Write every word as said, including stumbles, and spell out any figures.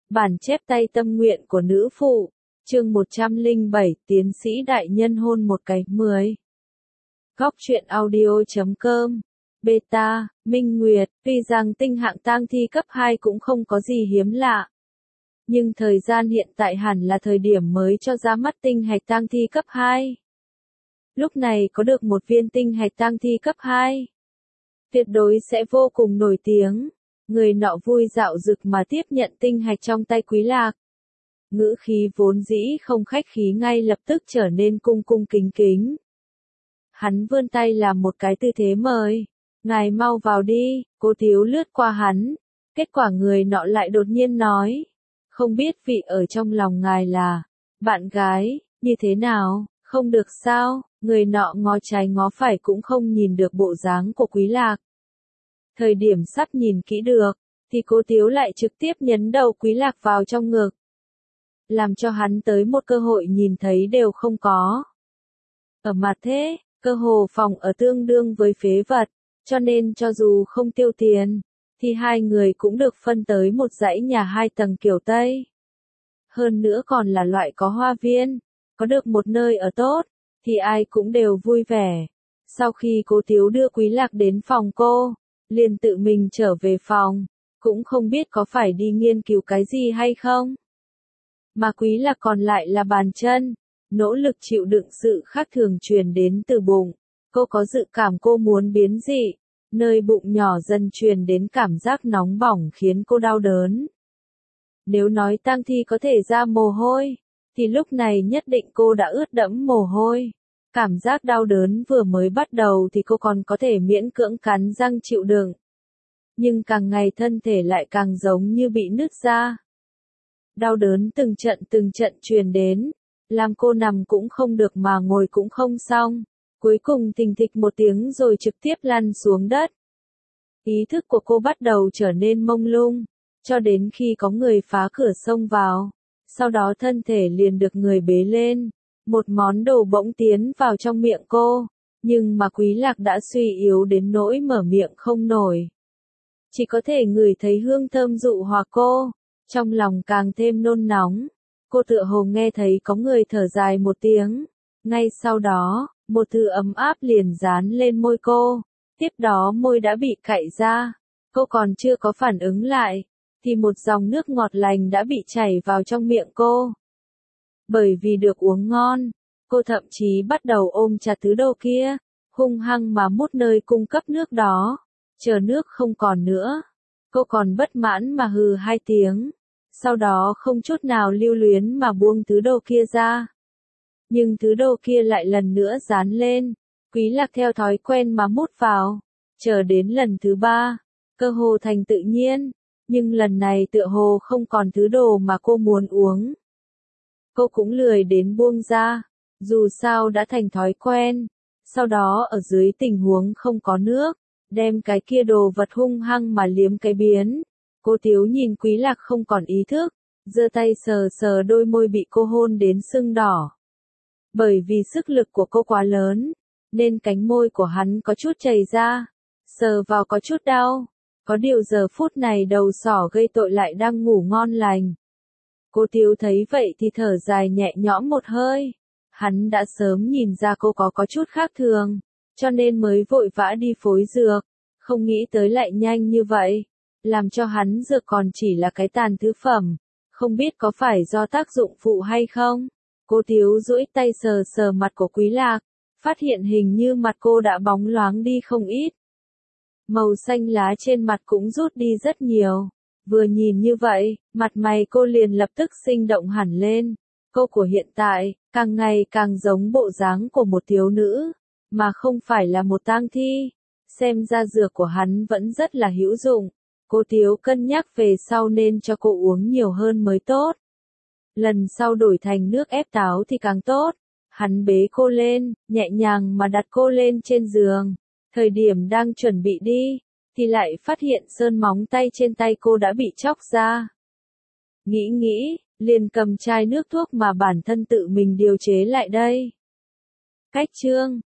Bản chép tay tâm nguyện của nữ phụ, chương một trăm lẻ bảy, tiến sĩ đại nhân hôn một cái, mười. Góc truyện audio chấm com, beta, Minh Nguyệt, tuy rằng tinh hạng tang thi cấp hai cũng không có gì hiếm lạ. Nhưng thời gian hiện tại hẳn là thời điểm mới cho ra mắt tinh hạch tang thi cấp hai. Lúc này có được một viên tinh hạch tang thi cấp hai, tuyệt đối sẽ vô cùng nổi tiếng. Người nọ vui dạo dực mà tiếp nhận tinh hạch trong tay Quý Lạc. Ngữ khí vốn dĩ không khách khí ngay lập tức trở nên cung cung kính kính. Hắn vươn tay làm một cái tư thế mời. Ngài mau vào đi, Cố Tiếu lướt qua hắn. Kết quả người nọ lại đột nhiên nói. Không biết vị ở trong lòng ngài là bạn gái, như thế nào, không được sao, người nọ ngó trái ngó phải cũng không nhìn được bộ dáng của Quý Lạc. Thời điểm sắp nhìn kỹ được, thì Cố Tiếu lại trực tiếp nhấn đầu Quý Lạc vào trong ngực. Làm cho hắn tới một cơ hội nhìn thấy đều không có. Ở mặt thế, cơ hồ phòng ở tương đương với phế vật, cho nên cho dù không tiêu tiền, thì hai người cũng được phân tới một dãy nhà hai tầng kiểu Tây. Hơn nữa còn là loại có hoa viên, có được một nơi ở tốt, thì ai cũng đều vui vẻ. Sau khi Cố Tiếu đưa Quý Lạc đến phòng cô, liền tự mình trở về phòng, cũng không biết có phải đi nghiên cứu cái gì hay không. Mà Quý Lạc còn lại là bàn chân, nỗ lực chịu đựng sự khác thường truyền đến từ bụng. Cô có dự cảm cô muốn biến dị, nơi bụng nhỏ dần truyền đến cảm giác nóng bỏng khiến cô đau đớn. Nếu nói tang thi có thể ra mồ hôi, thì lúc này nhất định cô đã ướt đẫm mồ hôi. Cảm giác đau đớn vừa mới bắt đầu thì cô còn có thể miễn cưỡng cắn răng chịu đựng. Nhưng càng ngày thân thể lại càng giống như bị nứt ra. Đau đớn từng trận từng trận truyền đến, làm cô nằm cũng không được mà ngồi cũng không xong. Cuối cùng thình thịch một tiếng rồi trực tiếp lăn xuống đất. Ý thức của cô bắt đầu trở nên mông lung, cho đến khi có người phá cửa xông vào. Sau đó thân thể liền được người bế lên. Một món đồ bỗng tiến vào trong miệng cô, nhưng mà Quý Lạc đã suy yếu đến nỗi mở miệng không nổi. Chỉ có thể ngửi thấy hương thơm dụ hoặc cô, trong lòng càng thêm nôn nóng. Cô tựa hồ nghe thấy có người thở dài một tiếng. Ngay sau đó, một thứ ấm áp liền dán lên môi cô, tiếp đó môi đã bị cạy ra. Cô còn chưa có phản ứng lại, thì một dòng nước ngọt lành đã bị chảy vào trong miệng cô. Bởi vì được uống ngon, cô thậm chí bắt đầu ôm chặt thứ đồ kia, hung hăng mà mút nơi cung cấp nước đó. Chờ nước không còn nữa, cô còn bất mãn mà hừ hai tiếng, sau đó không chút nào lưu luyến mà buông thứ đồ kia ra. Nhưng thứ đồ kia lại lần nữa dán lên, Quý Lạc theo thói quen mà mút vào, chờ đến lần thứ ba, cơ hồ thành tự nhiên, nhưng lần này tựa hồ không còn thứ đồ mà cô muốn uống. Cô cũng lười đến buông ra, dù sao đã thành thói quen. Sau đó ở dưới tình huống không có nước, đem cái kia đồ vật hung hăng mà liếm cái biến. Cố Tiếu nhìn Quý Lạc không còn ý thức, giơ tay sờ sờ đôi môi bị cô hôn đến sưng đỏ. Bởi vì sức lực của cô quá lớn, nên cánh môi của hắn có chút chảy ra, sờ vào có chút đau. Có điều giờ phút này đầu sỏ gây tội lại đang ngủ ngon lành. Cố Tiếu thấy vậy thì thở dài nhẹ nhõm một hơi. Hắn đã sớm nhìn ra cô có có chút khác thường, cho nên mới vội vã đi phối dược, không nghĩ tới lại nhanh như vậy, làm cho hắn dược còn chỉ là cái tàn thứ phẩm, không biết có phải do tác dụng phụ hay không. Cố Tiếu duỗi tay sờ sờ mặt của Quý Lạc, phát hiện hình như mặt cô đã bóng loáng đi không ít. Màu xanh lá trên mặt cũng rút đi rất nhiều. Vừa nhìn như vậy, mặt mày cô liền lập tức sinh động hẳn lên. Cô của hiện tại, càng ngày càng giống bộ dáng của một thiếu nữ, mà không phải là một tang thi. Xem ra dược của hắn vẫn rất là hữu dụng. Cô Tiếu cân nhắc về sau nên cho cô uống nhiều hơn mới tốt. Lần sau đổi thành nước ép táo thì càng tốt. Hắn bế cô lên, nhẹ nhàng mà đặt cô lên trên giường. Thời điểm đang chuẩn bị đi, thì lại phát hiện sơn móng tay trên tay cô đã bị chóc ra. Nghĩ nghĩ, liền cầm chai nước thuốc mà bản thân tự mình điều chế lại đây. Cách chương